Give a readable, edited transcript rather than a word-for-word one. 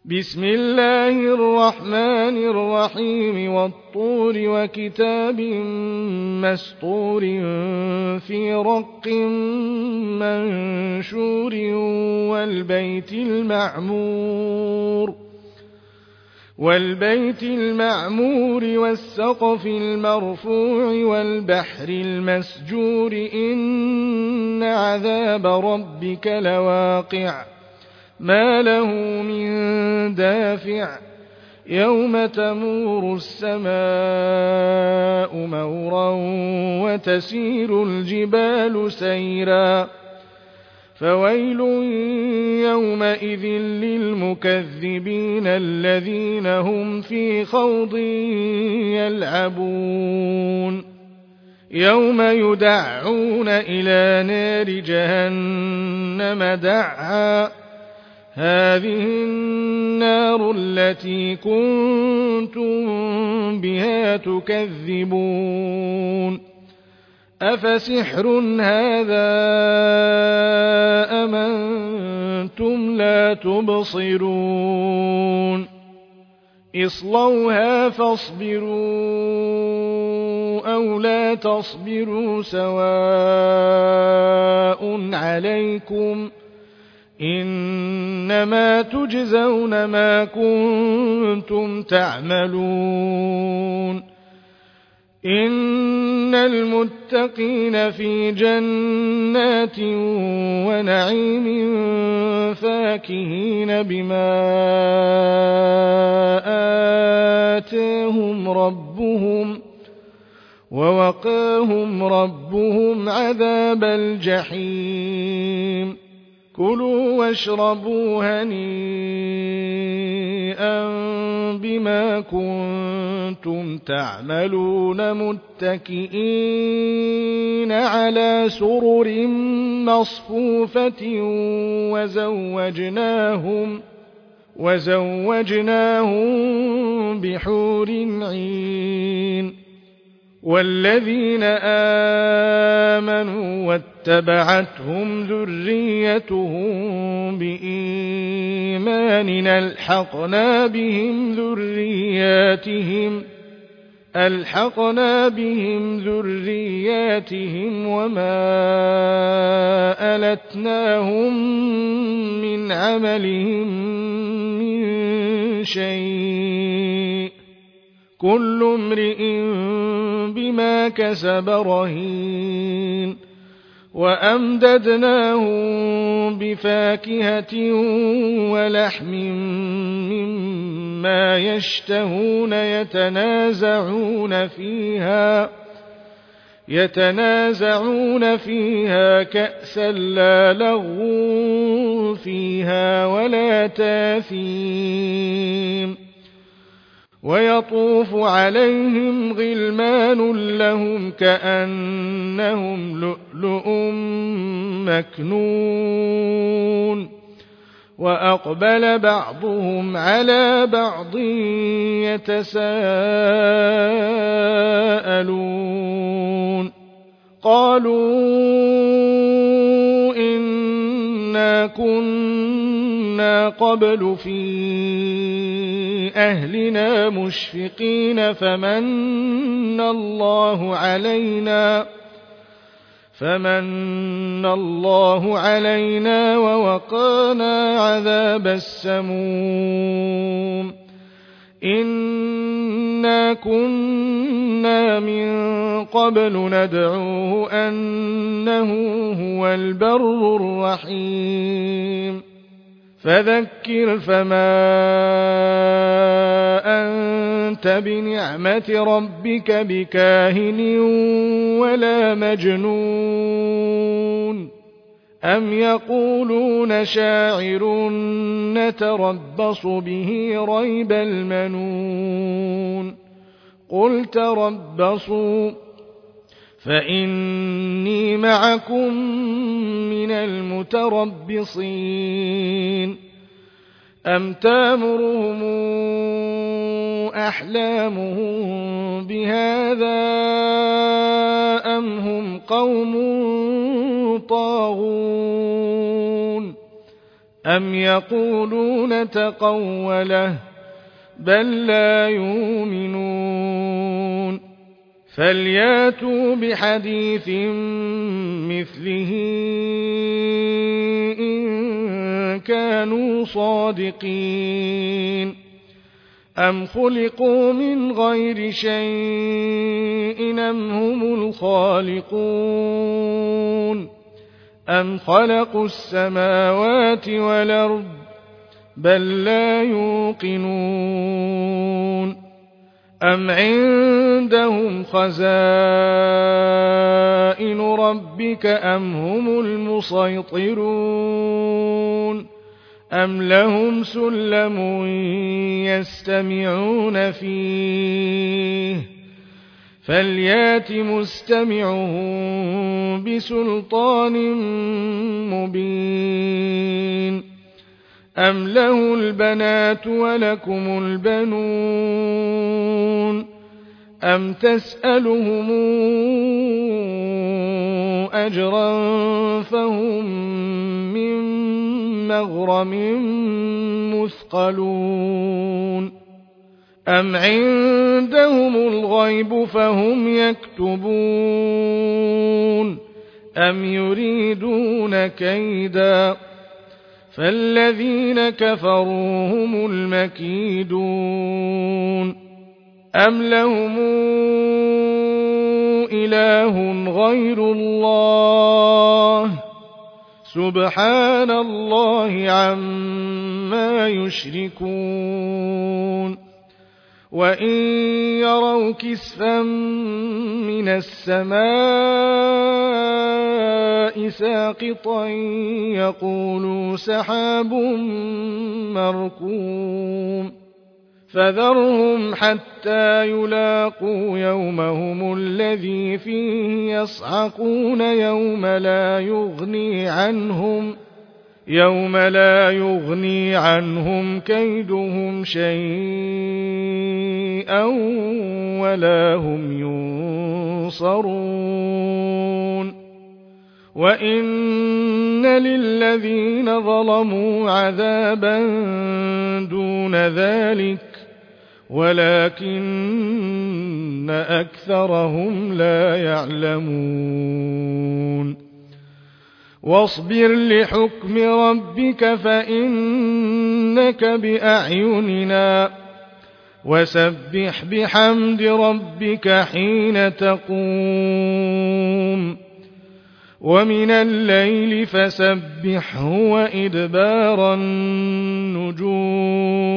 بسم الله الرحمن الرحيم والطور وكتاب مسطور في رق منشور والبيت المعمور والسقف المرفوع والبحر المسجور إن عذاب ربك لواقع ما له من دافع يوم تمور السماء مورا وتسير الجبال سيرا فويل يومئذ للمكذبين الذين هم في خوض يلعبون يوم يدعون إلى نار جهنم دعا هذه النار التي كنتم بها تكذبون أفسحر هذا أم أنتم لا تبصرون اصلوها فاصبروا أو لا تصبروا سواء عليكم إنما تجزون ما كنتم تعملون إن المتقين في جنات ونعيم فاكهين بما آتاهم ربهم ووقاهم ربهم عذاب الجحيم كلوا واشربوا هنيئا بما كنتم تعملون متكئين على سرر مصفوفة وزوجناهم بحور عين والذين آمنوا واتبعتهم ذريتهم بإيمان ألحقنا بهم ذرياتهم وما ألتناهم من عملهم من شيء كل امرئ بما كسب رهين وأمددناهم بفاكهة ولحم مما يشتهون يتنازعون فيها كأسا لا لغو فيها ولا تاثيم ويطوف عليهم غلمان لهم كأنهم لؤلؤ مكنون وأقبل بعضهم على بعض يتساءلون قالوا إنا كنا قبل في أهلنا مشفقين فمن الله علينا ووقانا عذاب السموم إنا كنا من قبل ندعوه أنه هو البر الرحيم فذكر فما أنت بنعمة ربك بكاهن ولا مجنون أم يقولون شاعر نتربص به ريب المنون قل تربصوا فإني معكم من المتربصين أم تامرهم أحلامهم بهذا أم هم قوم طاغون أم يقولون تقوله بل لا يؤمنون فلياتوا بحديث مثله إن كانوا صادقين أم خلقوا من غير شيء أم هم الخالقون أم خلقوا السماوات والأرض بل لا يوقنون أم عندهم خزائن ربك أم هم المسيطرون أم لهم سلم يستمعون فيه فليات مستمعهم بسلطان مبين أم له البنات ولكم البنون أم تسألهم أجرا فهم من مغرم مثقلون أم عندهم الغيب فهم يكتبون أم يريدون كيدا فالذين كفروا هم المكيدون أم لهم إله غير الله سبحان الله عما يشركون وإن يروا كسفا من السماء ساقطا يقولوا سحاب مركوم فذرهم حتى يلاقوا يومهم الذي فيه يصعقون يوم لا يغني عنهم كيدهم شيئا ولا هم ينصرون وإن للذين ظلموا عذابا دون ذلك ولكن أكثرهم لا يعلمون واصبر لحكم ربك فإنك بأعيننا وسبح بحمد ربك حين تقوم ومن الليل فسبحه وإدبار النجوم